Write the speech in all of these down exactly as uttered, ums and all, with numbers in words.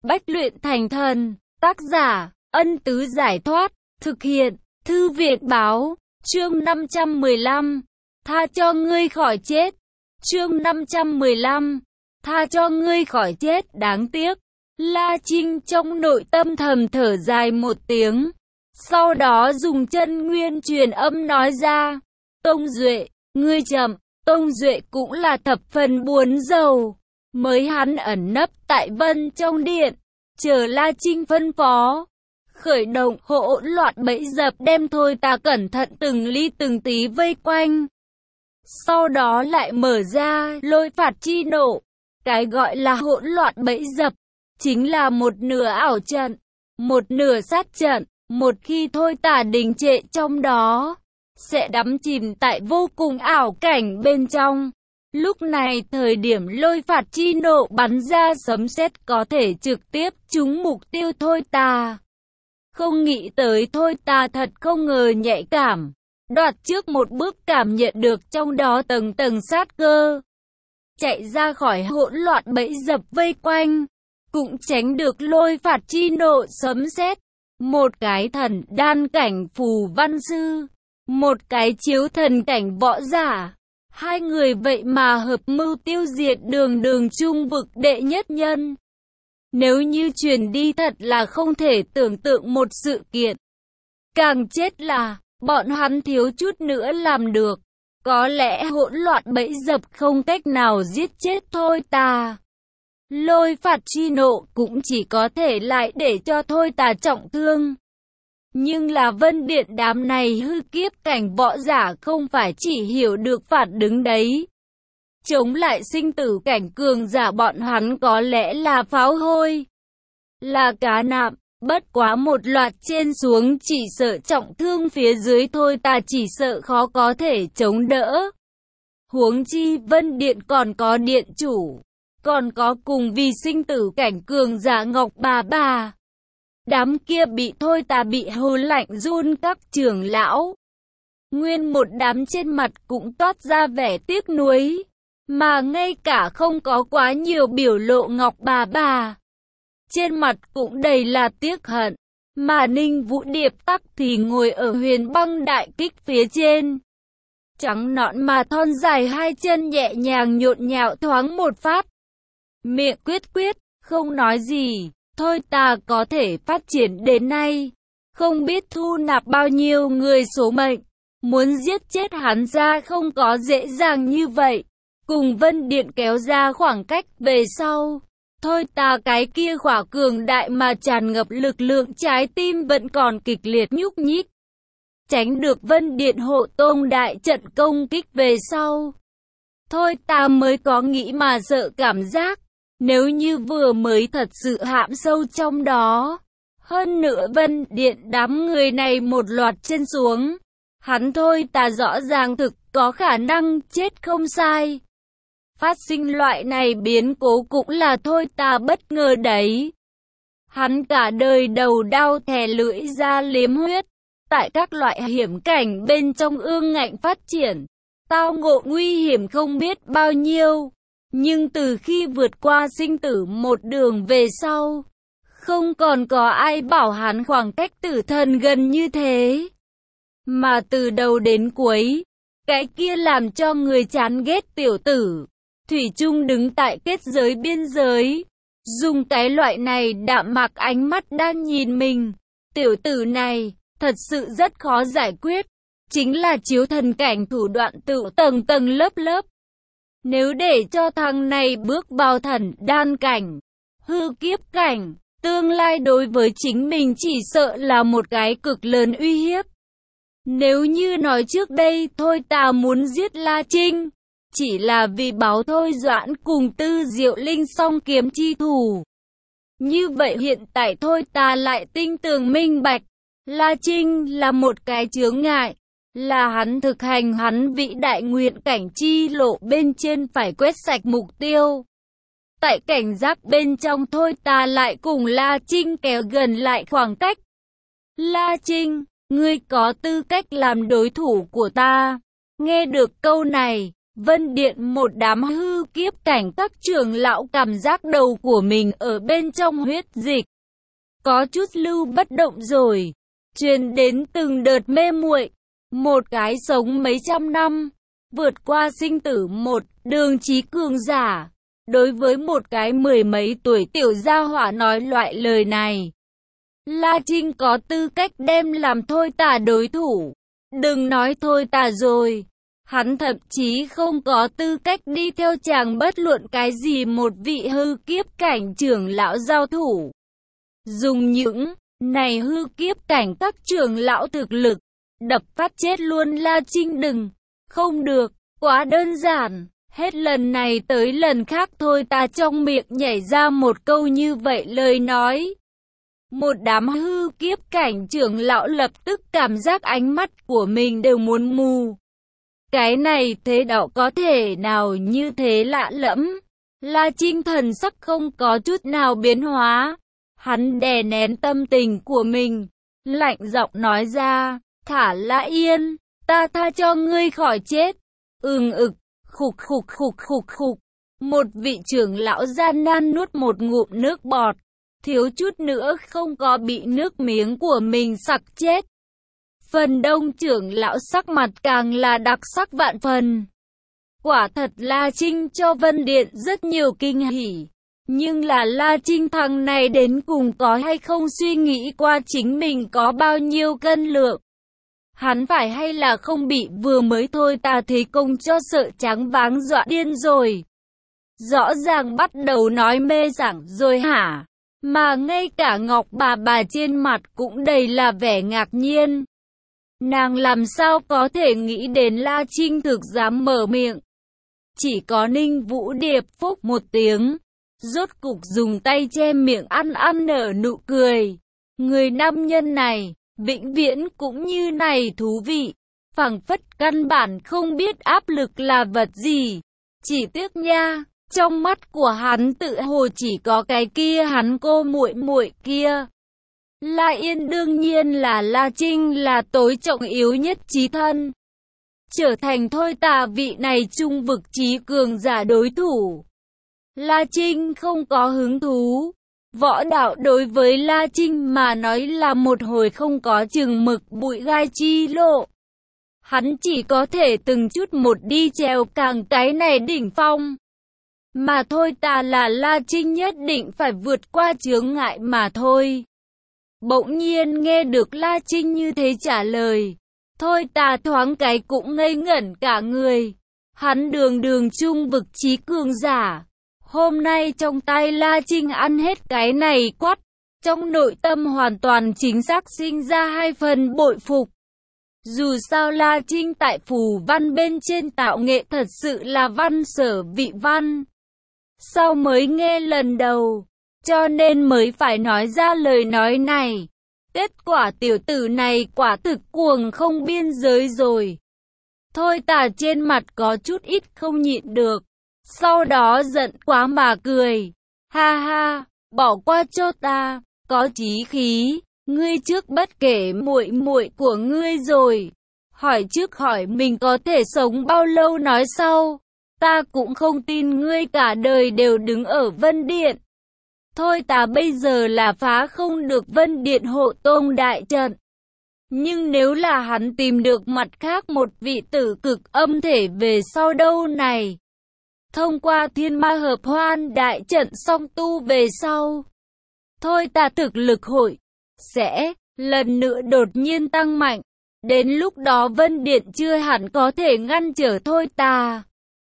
Bách luyện thành thần. Tác giả, Ân Tứ Giải Thoát. Thực hiện, Thư viện Báo. Chương năm trăm mười lăm. Tha cho ngươi khỏi chết. Chương năm trăm mười lăm. Tha cho ngươi khỏi chết. Đáng tiếc. La Trinh trong nội tâm thầm thở dài một tiếng. Sau đó dùng chân nguyên truyền âm nói ra. Tông Duệ, ngươi chậm. Tông Duệ cũng là thập phần buồn rầu. Mới hắn ẩn nấp tại Vân trong điện. Chờ La Trinh phân phó. Khởi động hỗn loạn bẫy dập đem thôi ta cẩn thận từng ly từng tí vây quanh. Sau đó lại mở ra lôi phạt chi nộ. Cái gọi là hỗn loạn bẫy dập chính là một nửa ảo trận, một nửa sát trận. Một khi thôi tà đình trệ trong đó, sẽ đắm chìm tại vô cùng ảo cảnh bên trong. Lúc này thời điểm lôi phạt chi nộ bắn ra sấm sét có thể trực tiếp trúng mục tiêu thôi tà. Không nghĩ tới thôi tà thật không ngờ nhạy cảm, đoạt trước một bước cảm nhận được trong đó tầng tầng sát cơ. Chạy ra khỏi hỗn loạn bẫy dập vây quanh, cũng tránh được lôi phạt chi nộ sấm sét. Một cái thần đan cảnh phù văn sư, một cái chiếu thần cảnh võ giả. Hai người vậy mà hợp mưu tiêu diệt đường đường trung vực đệ nhất nhân. Nếu như truyền đi thật là không thể tưởng tượng một sự kiện. Càng chết là, bọn hắn thiếu chút nữa làm được. Có lẽ hỗn loạn bẫy dập không cách nào giết chết thôi tà. Lôi phạt chi nộ cũng chỉ có thể lại để cho thôi tà trọng thương. Nhưng là Vân Điện đám này hư kiếp cảnh võ giả không phải chỉ hiểu được phản đứng đấy. Chống lại sinh tử cảnh cường giả bọn hắn có lẽ là pháo hôi, là cá nạm. Bất quá một loạt trên xuống chỉ sợ trọng thương phía dưới thôi ta chỉ sợ khó có thể chống đỡ. Huống chi Vân Điện còn có điện chủ, còn có cùng vì sinh tử cảnh cường giả Ngọc Bà Bà. Đám kia bị thôi ta bị hù lạnh run các trưởng lão. Nguyên một đám trên mặt cũng toát ra vẻ tiếc nuối, mà ngay cả không có quá nhiều biểu lộ Ngọc Bà Bà. Trên mặt cũng đầy là tiếc hận, mà Ninh Vũ Điệp tắc thì ngồi ở huyền băng đại kích phía trên. Trắng nõn mà thon dài hai chân nhẹ nhàng nhộn nhạo thoáng một phát. Miệng quyết quyết, không nói gì. Thôi ta có thể phát triển đến nay, không biết thu nạp bao nhiêu người số mệnh. Muốn giết chết hắn ra không có dễ dàng như vậy. Cùng Vân Điện kéo ra khoảng cách về sau. Thôi ta cái kia khỏa cường đại mà tràn ngập lực lượng trái tim vẫn còn kịch liệt nhúc nhích. Tránh được Vân Điện hộ tông đại trận công kích về sau. Thôi ta mới có nghĩ mà sợ cảm giác. Nếu như vừa mới thật sự hãm sâu trong đó. Hơn nữa Vân Điện đám người này một loạt trên xuống. Hắn thôi ta rõ ràng thực có khả năng chết không sai. Phát sinh loại này biến cố cũng là thôi ta bất ngờ đấy. Hắn cả đời đầu đau thè lưỡi ra liếm huyết. Tại các loại hiểm cảnh bên trong ương ngạnh phát triển. Tao ngộ nguy hiểm không biết bao nhiêu. Nhưng từ khi vượt qua sinh tử một đường về sau, không còn có ai bảo hắn khoảng cách tử thần gần như thế. Mà từ đầu đến cuối, cái kia làm cho người chán ghét tiểu tử, thủy chung đứng tại kết giới biên giới. Dùng cái loại này đạm mạc ánh mắt đang nhìn mình. Tiểu tử này, thật sự rất khó giải quyết. Chính là chiếu thần cảnh thủ đoạn tự tầng tầng lớp lớp. Nếu để cho thằng này bước vào thần đan cảnh, hư kiếp cảnh, tương lai đối với chính mình chỉ sợ là một cái cực lớn uy hiếp. Nếu như nói trước đây thôi ta muốn giết La Trinh, chỉ là vì báo thôi Doãn cùng Tư Diệu Linh song kiếm chi thủ. Như vậy hiện tại thôi ta lại tinh tường minh bạch, La Trinh là một cái chướng ngại. Là hắn thực hành hắn vĩ đại nguyện cảnh chi lộ bên trên phải quét sạch mục tiêu. Tại cảnh giác bên trong thôi ta lại cùng La Trinh kéo gần lại khoảng cách. La Trinh, ngươi có tư cách làm đối thủ của ta. Nghe được câu này, Vân Điện một đám hư kiếp cảnh các trưởng lão cảm giác đầu của mình ở bên trong huyết dịch. Có chút lưu bất động rồi. Truyền đến từng đợt mê muội. Một cái sống mấy trăm năm. Vượt qua sinh tử một đường chí cường giả. Đối với một cái mười mấy tuổi tiểu gia hỏa nói loại lời này. La Trinh có tư cách đem làm thôi tả đối thủ. Đừng nói thôi tả rồi. Hắn thậm chí không có tư cách đi theo chàng bất luận cái gì một vị hư kiếp cảnh trưởng lão giao thủ. Dùng những này hư kiếp cảnh các trưởng lão thực lực, đập phát chết luôn La Trinh đừng. Không được, quá đơn giản. Hết lần này tới lần khác thôi ta trong miệng nhảy ra một câu như vậy lời nói. Một đám hư kiếp cảnh trưởng lão lập tức cảm giác ánh mắt của mình đều muốn mù. Cái này thế đạo có thể nào như thế lạ lẫm. La Trinh thần sắc không có chút nào biến hóa. Hắn đè nén tâm tình của mình, lạnh giọng nói ra, thả La Yên, ta tha cho ngươi khỏi chết. Ừm ực, khục khục khục khục khục. Một vị trưởng lão gian nan nuốt một ngụm nước bọt, thiếu chút nữa không có bị nước miếng của mình sặc chết. Phần đông trưởng lão sắc mặt càng là đặc sắc vạn phần. Quả thật La Trinh cho Vân Điện rất nhiều kinh hỉ. Nhưng là La Trinh thằng này đến cùng có hay không suy nghĩ qua chính mình có bao nhiêu cân lượng. Hắn phải hay là không bị vừa mới thôi ta thấy công cho sợ trắng váng dọa điên rồi. Rõ ràng bắt đầu nói mê sảng rồi hả? Mà ngay cả Ngọc bà bà trên mặt cũng đầy là vẻ ngạc nhiên. Nàng làm sao có thể nghĩ đến La Trinh thực dám mở miệng. Chỉ có Ninh Vũ Điệp phúc một tiếng. Rốt cục dùng tay che miệng ăn ăn nở nụ cười. Người nam nhân này, vĩnh viễn cũng như này thú vị. Phảng phất căn bản không biết áp lực là vật gì. Chỉ tiếc nha, trong mắt của hắn tự hồ chỉ có cái kia hắn cô muội muội kia. La Yên đương nhiên là La Trinh là tối trọng yếu nhất chí thân. Trở thành thôi tà vị này trung vực chí cường giả đối thủ. La Trinh không có hứng thú. Võ đạo đối với La Trinh mà nói là một hồi không có chừng mực bụi gai chi lộ. Hắn chỉ có thể từng chút một đi trèo càng cái này đỉnh phong. Mà thôi ta là La Trinh nhất định phải vượt qua chướng ngại mà thôi. Bỗng nhiên nghe được La Trinh như thế trả lời. Thôi ta thoáng cái cũng ngây ngẩn cả người. Hắn đường đường trung vực chí cường giả. Hôm nay trong tay La Trinh ăn hết cái này quát. Trong nội tâm hoàn toàn chính xác sinh ra hai phần bội phục. Dù sao La Trinh tại phù văn bên trên tạo nghệ thật sự là văn sở vị văn. Sau mới nghe lần đầu, cho nên mới phải nói ra lời nói này. Kết quả tiểu tử này quả thực cuồng không biên giới rồi. Thôi tà trên mặt có chút ít không nhịn được. Sau đó giận quá mà cười. Ha ha, bỏ qua cho ta, có chí khí. Ngươi trước bất kể muội muội của ngươi rồi. Hỏi trước hỏi mình có thể sống bao lâu nói sau. Ta cũng không tin ngươi cả đời đều đứng ở Vân Điện. Thôi ta bây giờ là phá không được Vân Điện hộ tông đại trận. Nhưng nếu là hắn tìm được mặt khác một vị tử cực âm thể về sau đâu này. Thông qua thiên ma hợp hoan đại trận song tu về sau. Thôi ta thực lực hội sẽ lần nữa đột nhiên tăng mạnh. Đến lúc đó Vân Điện chưa hẳn có thể ngăn trở thôi ta.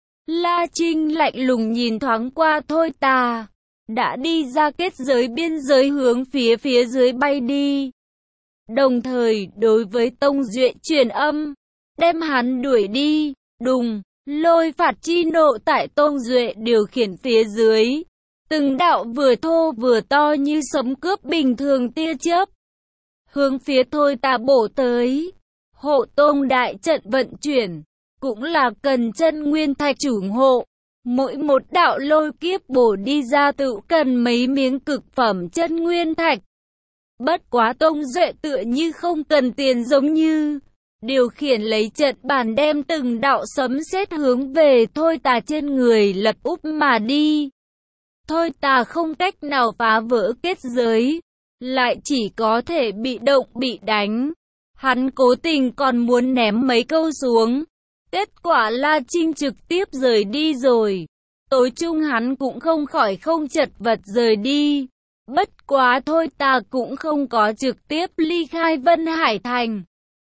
La Trinh lạnh lùng nhìn thoáng qua thôi ta. Đã đi ra kết giới biên giới hướng phía phía dưới bay đi. Đồng thời đối với Tông Duệ truyền âm. Đem hắn đuổi đi. Đùng, lôi phạt chi nộ tại Tông Duệ điều khiển phía dưới. Từng đạo vừa thô vừa to như sấm cướp bình thường tia chớp. Hướng phía thôi ta bổ tới. Hộ tông đại trận vận chuyển. Cũng là cần chân nguyên thạch chủ hộ. Mỗi một đạo lôi kiếp bổ đi ra tự cần mấy miếng cực phẩm chân nguyên thạch. Bất quá Tông Duệ tựa như không cần tiền giống như. điều khiển lấy trận bàn đem từng đạo sấm sét hướng về Thôi Tà trên người lật úp mà đi. Thôi Tà không cách nào phá vỡ kết giới, lại chỉ có thể bị động bị đánh. Hắn cố tình còn muốn ném mấy câu xuống. Kết quả La Trinh trực tiếp rời đi rồi. Tối chung hắn cũng không khỏi không chật vật rời đi. Bất quá Thôi Tà cũng không có trực tiếp ly khai Vân Hải Thành.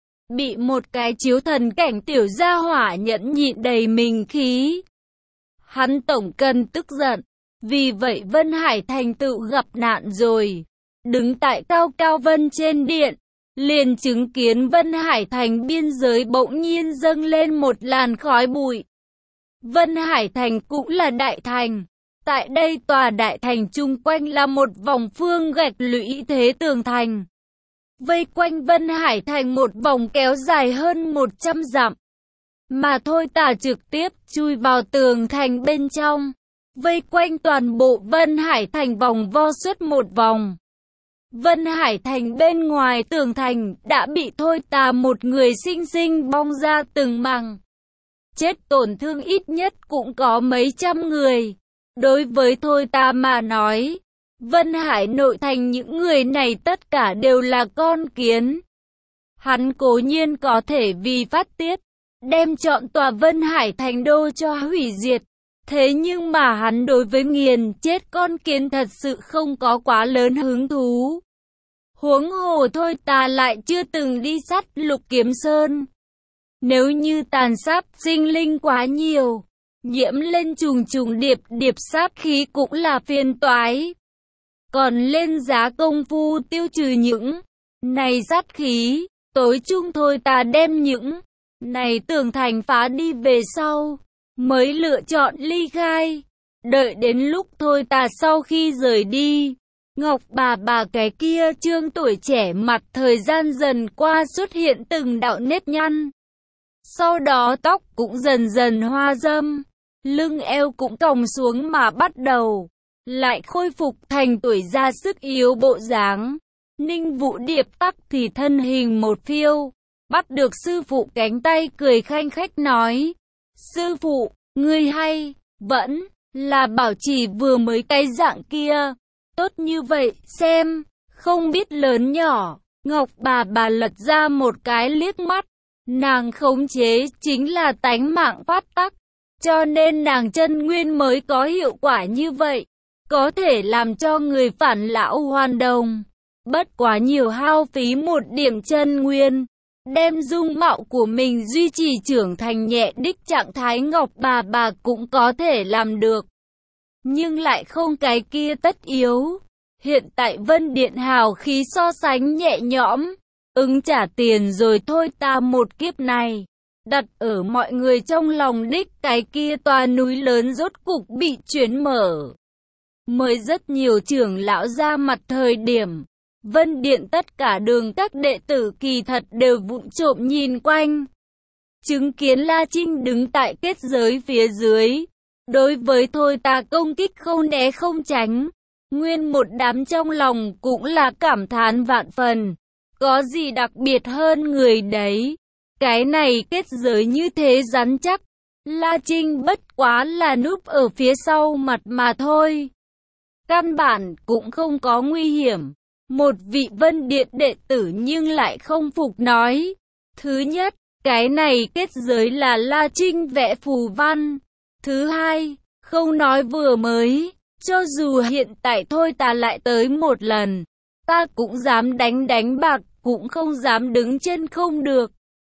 Bị một cái chiếu thần cảnh tiểu gia hỏa nhẫn nhịn đầy mình khí. Hắn tổng cần tức giận. Vì vậy Vân Hải Thành tự gặp nạn rồi. Đứng tại cao cao vân trên điện, liền chứng kiến Vân Hải Thành biên giới bỗng nhiên dâng lên một làn khói bụi. Vân Hải Thành cũng là đại thành. Tại đây tòa đại thành chung quanh là một vòng phương gạch lũy thế tường thành. Vây quanh Vân Hải Thành một vòng kéo dài hơn một trăm dặm. Mà Thôi Tà trực tiếp chui vào tường thành bên trong. Vây quanh toàn bộ Vân Hải Thành vòng vo suốt một vòng. Vân Hải Thành bên ngoài tường thành đã bị Thôi Tà một người sinh sinh bong ra từng mảng. Chết tổn thương ít nhất cũng có mấy trăm người. Đối với Thôi Tà mà nói, Vân Hải nội thành những người này tất cả đều là con kiến. Hắn cố nhiên có thể vì phát tiết, đem trọn tòa Vân Hải Thành đô cho hủy diệt. Thế nhưng mà hắn đối với nghiền chết con kiến thật sự không có quá lớn hứng thú. Huống hồ Thôi Tà lại chưa từng đi sát Lục Kiếm Sơn. Nếu như tàn sát sinh linh quá nhiều, nhiễm lên trùng trùng điệp điệp sát khí cũng là phiền toái. Còn lên giá công phu tiêu trừ những này sát khí, tối chung Thôi Tà đem những này tường thành phá đi về sau, mới lựa chọn ly khai. Đợi đến lúc Thôi Tà sau khi rời đi, Ngọc bà bà cái kia trương tuổi trẻ mặt thời gian dần qua xuất hiện từng đạo nếp nhăn. Sau đó tóc cũng dần dần hoa râm, lưng eo cũng còng xuống mà bắt đầu lại khôi phục thành tuổi già sức yếu bộ dáng. Ninh Vũ Điệp tắc thì thân hình một phiêu, bắt được sư phụ cánh tay cười khanh khách nói: "Sư phụ, ngươi hay vẫn là bảo trì vừa mới cái dạng kia, tốt như vậy, xem, không biết lớn nhỏ." Ngọc bà bà lật ra một cái liếc mắt, nàng khống chế chính là tánh mạng phát tắc, cho nên nàng chân nguyên mới có hiệu quả như vậy, có thể làm cho người phản lão hoàn đồng. Bất quá nhiều hao phí một điểm chân nguyên, đem dung mạo của mình duy trì trưởng thành nhẹ đích trạng thái Ngọc bà bà cũng có thể làm được. Nhưng lại không cái kia tất yếu. Hiện tại Vân Điện hào khí so sánh nhẹ nhõm, ứng trả tiền rồi thôi ta một kiếp này. Đặt ở mọi người trong lòng đích cái kia tòa núi lớn rốt cục bị chuyển mở. Mời rất nhiều trưởng lão ra mặt thời điểm. Vân Điện tất cả đường các đệ tử kỳ thật đều vụng trộm nhìn quanh. Chứng kiến La Trinh đứng tại kết giới phía dưới. Đối với thôi ta công kích không né không tránh. Nguyên một đám trong lòng cũng là cảm thán vạn phần. Có gì đặc biệt hơn người đấy. Cái này kết giới như thế rắn chắc. La Trinh bất quá là núp ở phía sau mặt mà thôi. Căn bản cũng không có nguy hiểm. Một vị Vân Điện đệ tử nhưng lại không phục nói. Thứ nhất, cái này kết giới là La Trinh vẽ phù văn. Thứ hai, không nói vừa mới, cho dù hiện tại thôi ta lại tới một lần, ta cũng dám đánh đánh bạc, cũng không dám đứng trên không được.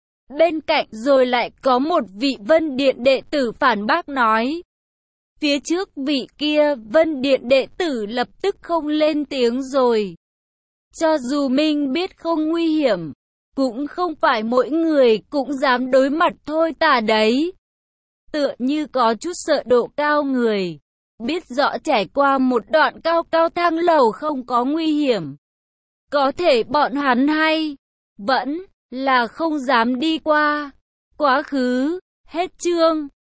Bên cạnh rồi lại có một vị Vân Điện đệ tử phản bác nói. Phía trước vị kia Vân Điện đệ tử lập tức không lên tiếng rồi. Cho dù mình biết không nguy hiểm, cũng không phải mỗi người cũng dám đối mặt thôi ta đấy. Tựa như có chút sợ độ cao người, biết rõ trải qua một đoạn cao cao thang lầu không có nguy hiểm. Có thể bọn hắn hay vẫn là không dám đi qua. Quá khứ, hết chương.